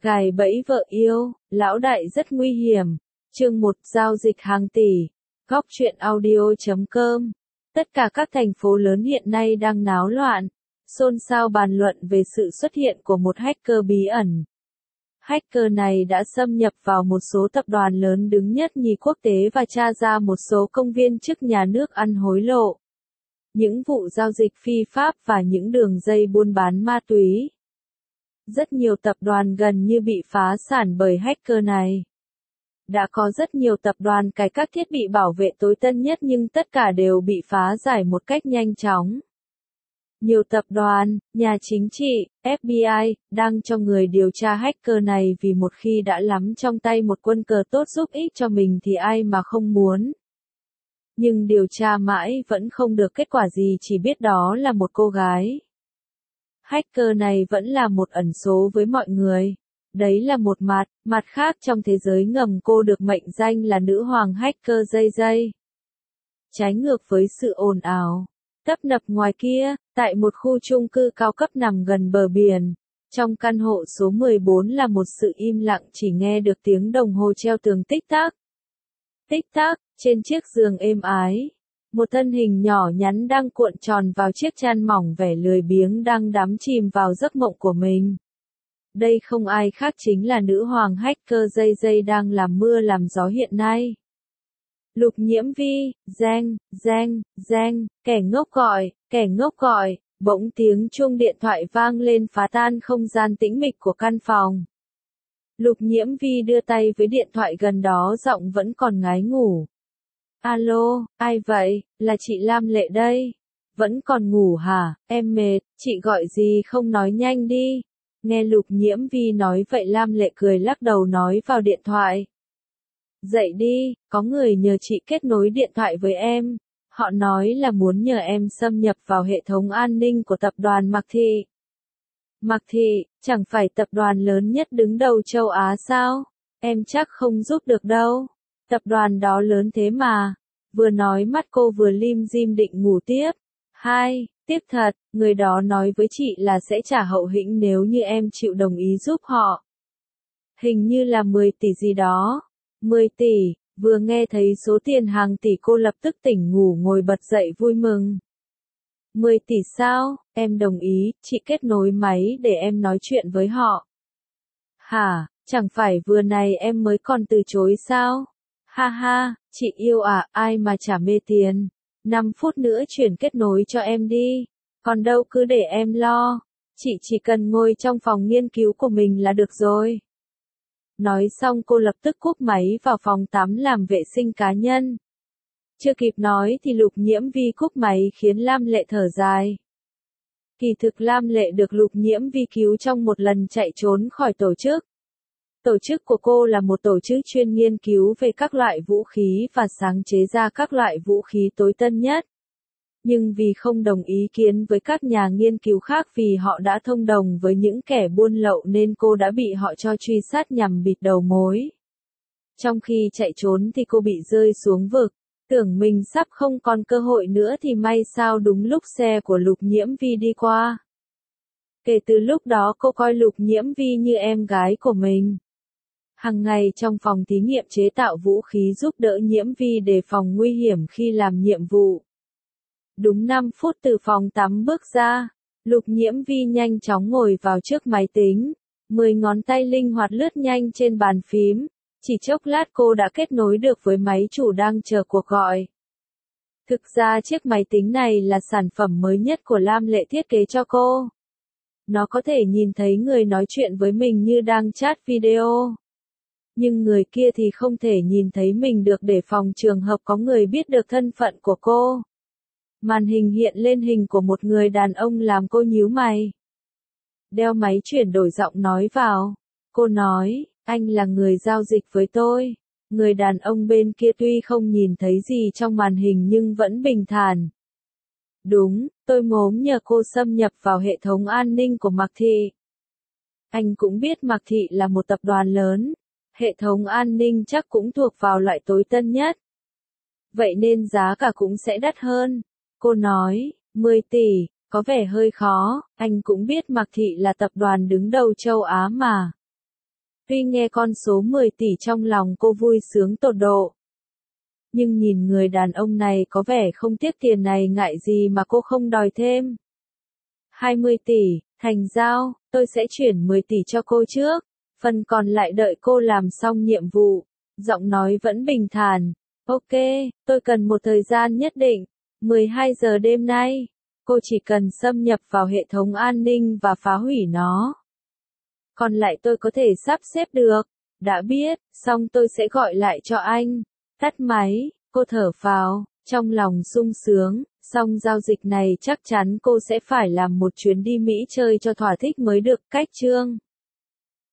Gài bẫy vợ yêu, lão đại rất nguy hiểm. Chương 1 giao dịch hàng tỷ. Góc truyện audio.com. Tất cả các thành phố lớn hiện nay đang náo loạn, xôn xao bàn luận về sự xuất hiện của một hacker bí ẩn. Hacker này đã xâm nhập vào một số tập đoàn lớn đứng nhất nhì quốc tế và tra ra một số công viên chức nhà nước ăn hối lộ, những vụ giao dịch phi pháp và những đường dây buôn bán ma túy. Rất nhiều tập đoàn gần như bị phá sản bởi hacker này. Đã có rất nhiều tập đoàn cài các thiết bị bảo vệ tối tân nhất nhưng tất cả đều bị phá giải một cách nhanh chóng. Nhiều tập đoàn, nhà chính trị, FBI, đang cho người điều tra hacker này vì một khi đã nắm trong tay một quân cờ tốt giúp ích cho mình thì ai mà không muốn. Nhưng điều tra mãi vẫn không được kết quả gì, chỉ biết đó là một cô gái. Hacker này vẫn là một ẩn số với mọi người. Đấy là một mặt khác trong thế giới ngầm cô được mệnh danh là nữ hoàng hacker dây dây. Trái ngược với sự ồn ào, tấp nập ngoài kia, tại một khu chung cư cao cấp nằm gần bờ biển, trong căn hộ số 14 là một sự im lặng, chỉ nghe được tiếng đồng hồ treo tường tích tắc. Tích tắc, trên chiếc giường êm ái. Một thân hình nhỏ nhắn đang cuộn tròn vào chiếc chăn mỏng vẻ lười biếng đang đắm chìm vào giấc mộng của mình. Đây không ai khác chính là nữ hoàng hacker dây dây đang làm mưa làm gió hiện nay. Lục Nhiễm Vi, reng, kẻ ngốc gọi, bỗng tiếng chuông điện thoại vang lên phá tan không gian tĩnh mịch của căn phòng. Lục Nhiễm Vi đưa tay với điện thoại gần đó, giọng vẫn còn ngái ngủ. Alo, ai vậy? Là chị Lam Lệ đây. Vẫn còn ngủ hả? Em mệt, chị gọi gì không nói nhanh đi. Nghe Lục Nhiễm Vi nói vậy Lam Lệ cười lắc đầu nói vào điện thoại. Dậy đi, có người nhờ chị kết nối điện thoại với em. Họ nói là muốn nhờ em xâm nhập vào hệ thống an ninh của tập đoàn Mạc Thị. Mạc Thị, chẳng phải tập đoàn lớn nhất đứng đầu châu Á sao? Em chắc không giúp được đâu. Tập đoàn đó lớn thế mà. Vừa nói mắt cô vừa lim dim định ngủ tiếp. Tiếp thật, người đó nói với chị là sẽ trả hậu hĩnh nếu như em chịu đồng ý giúp họ. Hình như là 10 tỷ gì đó. 10 tỷ, vừa nghe thấy số tiền hàng tỷ cô lập tức tỉnh ngủ ngồi bật dậy vui mừng. 10 tỷ sao? Em đồng ý, chị kết nối máy để em nói chuyện với họ. Hả, chẳng phải vừa này em mới còn từ chối sao? Ha ha, chị yêu à, ai mà chả mê tiền. 5 phút nữa chuyển kết nối cho em đi. Còn đâu cứ để em lo. Chị chỉ cần ngồi trong phòng nghiên cứu của mình là được rồi. Nói xong cô lập tức cúp máy vào phòng tắm làm vệ sinh cá nhân. Chưa kịp nói thì Lục Nhiễm Vi cúp máy khiến Lam Lệ thở dài. Kỳ thực Lam Lệ được Lục Nhiễm Vi cứu trong một lần chạy trốn khỏi tổ chức. Tổ chức của cô là một tổ chức chuyên nghiên cứu về các loại vũ khí và sáng chế ra các loại vũ khí tối tân nhất. Nhưng vì không đồng ý kiến với các nhà nghiên cứu khác vì họ đã thông đồng với những kẻ buôn lậu nên cô đã bị họ cho truy sát nhằm bịt đầu mối. Trong khi chạy trốn thì cô bị rơi xuống vực, tưởng mình sắp không còn cơ hội nữa thì may sao đúng lúc xe của Lục Nhiễm Vi đi qua. Kể từ lúc đó cô coi Lục Nhiễm Vi như em gái của mình. Hằng ngày trong phòng thí nghiệm chế tạo vũ khí giúp đỡ Nhiễm Vi đề phòng nguy hiểm khi làm nhiệm vụ. Đúng 5 phút từ phòng tắm bước ra, Lục Nhiễm Vi nhanh chóng ngồi vào trước máy tính, 10 ngón tay linh hoạt lướt nhanh trên bàn phím, chỉ chốc lát cô đã kết nối được với máy chủ đang chờ cuộc gọi. Thực ra chiếc máy tính này là sản phẩm mới nhất của Lam Lệ thiết kế cho cô. Nó có thể nhìn thấy người nói chuyện với mình như đang chat video. Nhưng người kia thì không thể nhìn thấy mình được để phòng trường hợp có người biết được thân phận của cô. Màn hình hiện lên hình của một người đàn ông làm cô nhíu mày. Đeo máy chuyển đổi giọng nói vào. Cô nói, anh là người giao dịch với tôi. Người đàn ông bên kia tuy không nhìn thấy gì trong màn hình nhưng vẫn bình thản. Đúng, tôi muốn nhờ cô xâm nhập vào hệ thống an ninh của Mạc Thị. Anh cũng biết Mạc Thị là một tập đoàn lớn. Hệ thống an ninh chắc cũng thuộc vào loại tối tân nhất. Vậy nên giá cả cũng sẽ đắt hơn. Cô nói, 10 tỷ, có vẻ hơi khó, anh cũng biết Mạc Thị là tập đoàn đứng đầu châu Á mà. Tuy nghe con số 10 tỷ trong lòng cô vui sướng tột độ. Nhưng nhìn người đàn ông này có vẻ không tiếc tiền này ngại gì mà cô không đòi thêm. 20 tỷ, thành giao, tôi sẽ chuyển 10 tỷ cho cô trước. Phần còn lại đợi cô làm xong nhiệm vụ. Giọng nói vẫn bình thản. Ok, tôi cần một thời gian nhất định. 12 giờ đêm nay. Cô chỉ cần xâm nhập vào hệ thống an ninh và phá hủy nó. Còn lại tôi có thể sắp xếp được. Đã biết, xong tôi sẽ gọi lại cho anh. Tắt máy, cô thở phào, trong lòng sung sướng. Xong giao dịch này chắc chắn cô sẽ phải làm một chuyến đi Mỹ chơi cho thỏa thích mới được. Cách chương